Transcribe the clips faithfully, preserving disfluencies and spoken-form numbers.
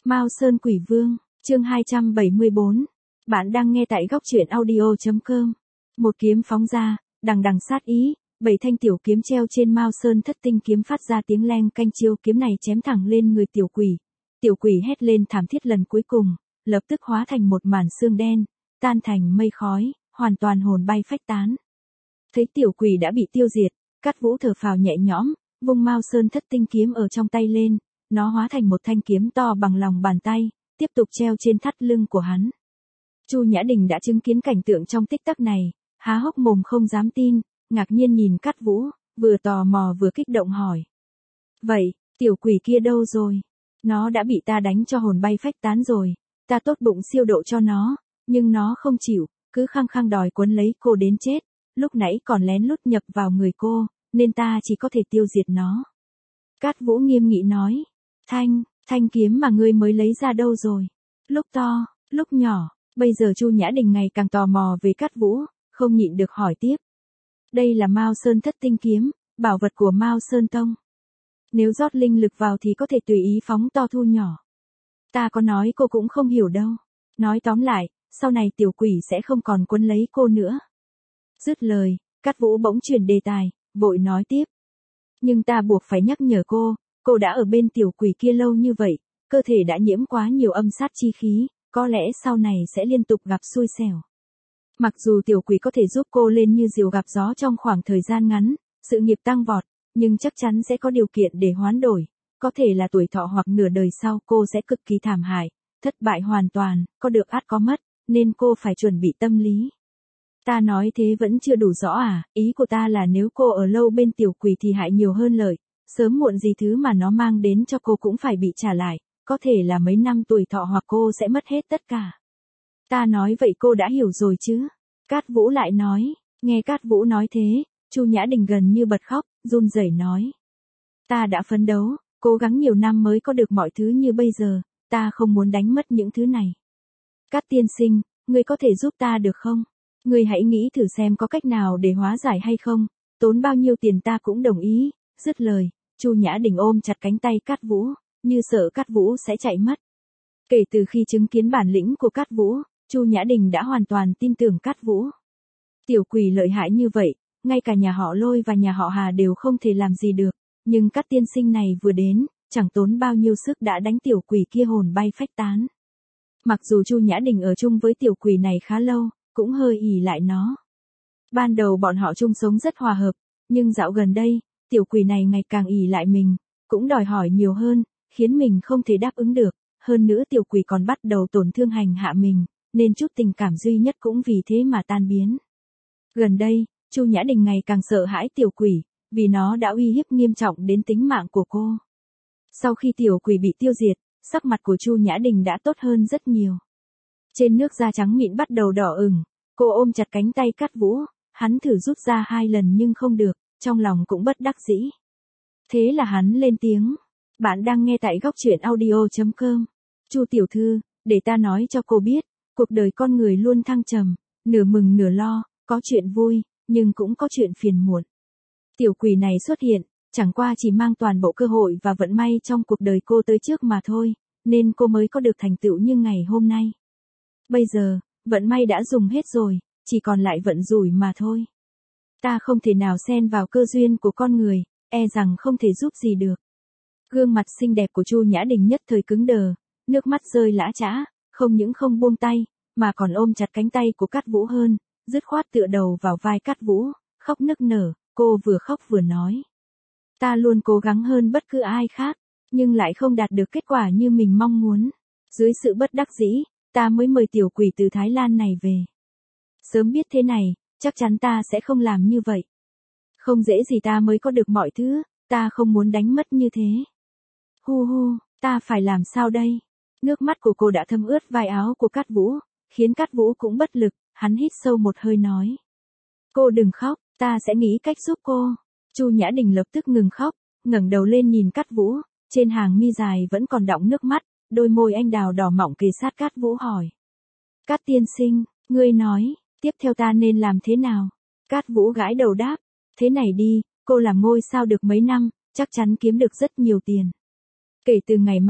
Mao Sơn Quỷ Vương, chương hai trăm bảy mươi bốn. Bạn đang nghe tại góc truyện audio chấm com. Một kiếm phóng ra, đằng đằng sát ý, bảy thanh tiểu kiếm treo trên Mao Sơn thất tinh kiếm phát ra tiếng leng canh, chiêu kiếm này chém thẳng lên người tiểu quỷ. Tiểu quỷ hét lên thảm thiết lần cuối cùng, lập tức hóa thành một màn xương đen, tan thành mây khói, hoàn toàn hồn bay phách tán. Thấy tiểu quỷ đã bị tiêu diệt, Cát Vũ thở phào nhẹ nhõm, vung Mao Sơn thất tinh kiếm ở trong tay lên, nó hóa thành một thanh kiếm to bằng lòng bàn tay, tiếp tục treo trên thắt lưng của hắn. Chu Nhã Đình đã chứng kiến cảnh tượng trong tích tắc này, há hốc mồm không dám tin, ngạc nhiên nhìn Cát Vũ, vừa tò mò vừa kích động hỏi. Vậy, tiểu quỷ kia đâu rồi? Nó đã bị ta đánh cho hồn bay phách tán rồi, ta tốt bụng siêu độ cho nó, nhưng nó không chịu, cứ khăng khăng đòi quấn lấy cô đến chết, lúc nãy còn lén lút nhập vào người cô, nên ta chỉ có thể tiêu diệt nó. Cát Vũ nghiêm nghị nói, thanh, thanh kiếm mà ngươi mới lấy ra đâu rồi? Lúc to, lúc nhỏ, bây giờ Chu Nhã Đình ngày càng tò mò về Cát Vũ, không nhịn được hỏi tiếp. Đây là Mao Sơn thất tinh kiếm, bảo vật của Mao Sơn Tông. Nếu rót linh lực vào thì có thể tùy ý phóng to thu nhỏ. Ta có nói cô cũng không hiểu đâu. Nói tóm lại, sau này tiểu quỷ sẽ không còn quấn lấy cô nữa. Dứt lời, Cát Vũ bỗng chuyển đề tài, vội nói tiếp. Nhưng ta buộc phải nhắc nhở cô, cô đã ở bên tiểu quỷ kia lâu như vậy, cơ thể đã nhiễm quá nhiều âm sát chi khí, có lẽ sau này sẽ liên tục gặp xui xẻo. Mặc dù tiểu quỷ có thể giúp cô lên như diều gặp gió trong khoảng thời gian ngắn, sự nghiệp tăng vọt, nhưng chắc chắn sẽ có điều kiện để hoán đổi, có thể là tuổi thọ hoặc nửa đời sau cô sẽ cực kỳ thảm hại, thất bại hoàn toàn, có được ắt có mất, nên cô phải chuẩn bị tâm lý. Ta nói thế vẫn chưa đủ rõ à, ý của ta là nếu cô ở lâu bên tiểu quỷ thì hại nhiều hơn lợi, sớm muộn gì thứ mà nó mang đến cho cô cũng phải bị trả lại, có thể là mấy năm tuổi thọ hoặc cô sẽ mất hết tất cả. Ta nói vậy cô đã hiểu rồi chứ? Cát Vũ lại nói, nghe Cát Vũ nói thế, Chu Nhã Đình gần như bật khóc, run rẩy nói. Ta đã phấn đấu, cố gắng nhiều năm mới có được mọi thứ như bây giờ, ta không muốn đánh mất những thứ này. Cát tiên sinh, ngươi có thể giúp ta được không? Ngươi hãy nghĩ thử xem có cách nào để hóa giải hay không, tốn bao nhiêu tiền ta cũng đồng ý. Dứt lời, Chu Nhã Đình ôm chặt cánh tay Cát Vũ, như sợ Cát Vũ sẽ chạy mất. Kể từ khi chứng kiến bản lĩnh của Cát Vũ, Chu Nhã Đình đã hoàn toàn tin tưởng Cát Vũ. Tiểu quỷ lợi hại như vậy, ngay cả nhà họ Lôi và nhà họ Hà đều không thể làm gì được, nhưng Cát tiên sinh này vừa đến, chẳng tốn bao nhiêu sức đã đánh tiểu quỷ kia hồn bay phách tán. Mặc dù Chu Nhã Đình ở chung với tiểu quỷ này khá lâu, cũng hơi ỷ lại nó. Ban đầu bọn họ chung sống rất hòa hợp, nhưng dạo gần đây, tiểu quỷ này ngày càng ỷ lại mình, cũng đòi hỏi nhiều hơn, khiến mình không thể đáp ứng được, hơn nữa tiểu quỷ còn bắt đầu tổn thương hành hạ mình, nên chút tình cảm duy nhất cũng vì thế mà tan biến. Gần đây, Chu Nhã Đình ngày càng sợ hãi tiểu quỷ, vì nó đã uy hiếp nghiêm trọng đến tính mạng của cô. Sau khi tiểu quỷ bị tiêu diệt, sắc mặt của Chu Nhã Đình đã tốt hơn rất nhiều. Trên nước da trắng mịn bắt đầu đỏ ửng, cô ôm chặt cánh tay Cát Vũ, hắn thử rút ra hai lần nhưng không được, trong lòng cũng bất đắc dĩ. Thế là hắn lên tiếng, bạn đang nghe tại góc truyện audio chấm com. Chu tiểu thư, để ta nói cho cô biết, cuộc đời con người luôn thăng trầm, nửa mừng nửa lo, có chuyện vui, nhưng cũng có chuyện phiền muộn. Tiểu quỷ này xuất hiện, chẳng qua chỉ mang toàn bộ cơ hội và vận may trong cuộc đời cô tới trước mà thôi, nên cô mới có được thành tựu như ngày hôm nay. Bây giờ, vận may đã dùng hết rồi, chỉ còn lại vận rủi mà thôi. Ta không thể nào xen vào cơ duyên của con người, e rằng không thể giúp gì được. Gương mặt xinh đẹp của Chu Nhã Đình nhất thời cứng đờ, nước mắt rơi lã chã, không những không buông tay, mà còn ôm chặt cánh tay của Cát Vũ hơn, dứt khoát tựa đầu vào vai Cát Vũ, khóc nức nở, cô vừa khóc vừa nói. Ta luôn cố gắng hơn bất cứ ai khác, nhưng lại không đạt được kết quả như mình mong muốn. Dưới sự bất đắc dĩ, ta mới mời tiểu quỷ từ Thái Lan này về. Sớm biết thế này, chắc chắn ta sẽ không làm như vậy. Không dễ gì ta mới có được mọi thứ, ta không muốn đánh mất như thế. Hu hu, ta phải làm sao đây? Nước mắt của cô đã thấm ướt vai áo của Cát Vũ, khiến Cát Vũ cũng bất lực, hắn hít sâu một hơi nói. Cô đừng khóc, ta sẽ nghĩ cách giúp cô. Chu Nhã Đình lập tức ngừng khóc, ngẩng đầu lên nhìn Cát Vũ, trên hàng mi dài vẫn còn đọng nước mắt, đôi môi anh đào đỏ mọng kề sát Cát Vũ hỏi. Cát tiên sinh, ngươi nói, tiếp theo ta nên làm thế nào? Cát Vũ gãi đầu đáp, thế này đi, cô làm ngôi sao được mấy năm, chắc chắn kiếm được rất nhiều tiền. Kể từ ngày mai,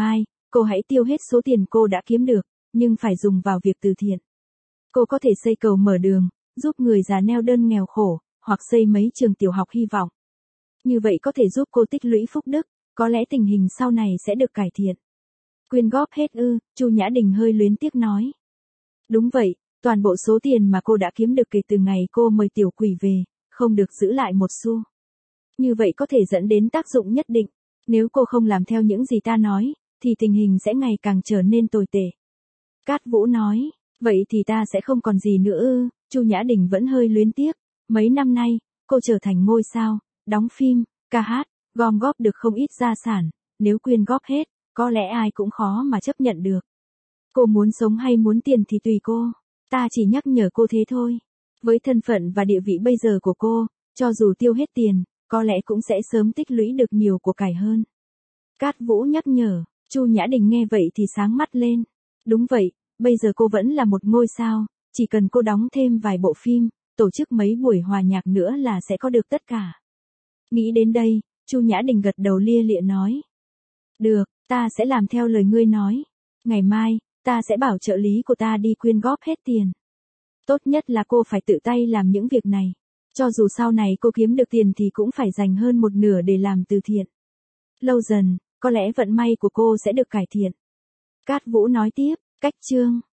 cô hãy tiêu hết số tiền cô đã kiếm được, nhưng phải dùng vào việc từ thiện. Cô có thể xây cầu mở đường, giúp người già neo đơn nghèo khổ, hoặc xây mấy trường tiểu học hy vọng. Như vậy có thể giúp cô tích lũy phúc đức, có lẽ tình hình sau này sẽ được cải thiện. Quyên góp hết ư? Chu Nhã Đình hơi luyến tiếc nói. Đúng vậy, toàn bộ số tiền mà cô đã kiếm được kể từ ngày cô mời tiểu quỷ về, không được giữ lại một xu. Như vậy có thể dẫn đến tác dụng nhất định. Nếu cô không làm theo những gì ta nói, thì tình hình sẽ ngày càng trở nên tồi tệ. Cát Vũ nói, vậy thì ta sẽ không còn gì nữa ư? Chu Nhã Đình vẫn hơi luyến tiếc. Mấy năm nay, cô trở thành ngôi sao, đóng phim, ca hát, gom góp được không ít gia sản. Nếu quyên góp hết, có lẽ ai cũng khó mà chấp nhận được. Cô muốn sống hay muốn tiền thì tùy cô. Ta chỉ nhắc nhở cô thế thôi. Với thân phận và địa vị bây giờ của cô, cho dù tiêu hết tiền, có lẽ cũng sẽ sớm tích lũy được nhiều của cải hơn. Cát Vũ nhắc nhở. Chu Nhã Đình nghe vậy thì sáng mắt lên. Đúng vậy, bây giờ cô vẫn là một ngôi sao, chỉ cần cô đóng thêm vài bộ phim, tổ chức mấy buổi hòa nhạc nữa là sẽ có được tất cả. Nghĩ đến đây, Chu Nhã Đình gật đầu lia lịa nói. Được, ta sẽ làm theo lời ngươi nói. Ngày mai, ta sẽ bảo trợ lý của ta đi quyên góp hết tiền. Tốt nhất là cô phải tự tay làm những việc này. Cho dù sau này cô kiếm được tiền thì cũng phải dành hơn một nửa để làm từ thiện. Lâu dần, có lẽ vận may của cô sẽ được cải thiện. Cát Vũ nói tiếp, cách chương.